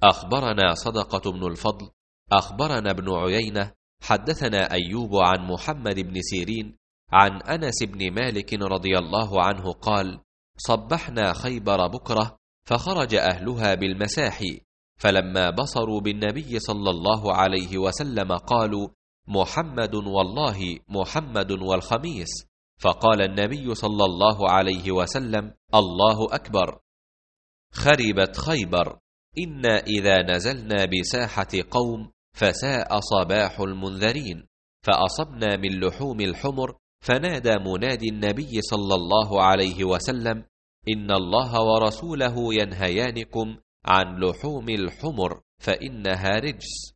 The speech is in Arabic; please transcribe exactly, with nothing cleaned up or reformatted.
أخبرنا صدقة بن الفضل أخبرنا ابن عيينة حدثنا أيوب عن محمد بن سيرين عن أنس بن مالك رضي الله عنه قال: صبحنا خيبر بكرة فخرج أهلها بالمساحي، فلما بصروا بالنبي صلى الله عليه وسلم قالوا: محمد والله محمد والخميس. فقال النبي صلى الله عليه وسلم: الله أكبر، خربت خيبر، إنا إذا نزلنا بساحة قوم فساء صباح المنذرين. فأصبنا من لحوم الحمر، فنادى منادي النبي صلى الله عليه وسلم: إن الله ورسوله ينهيانكم عن لحوم الحمر فإنها رجس.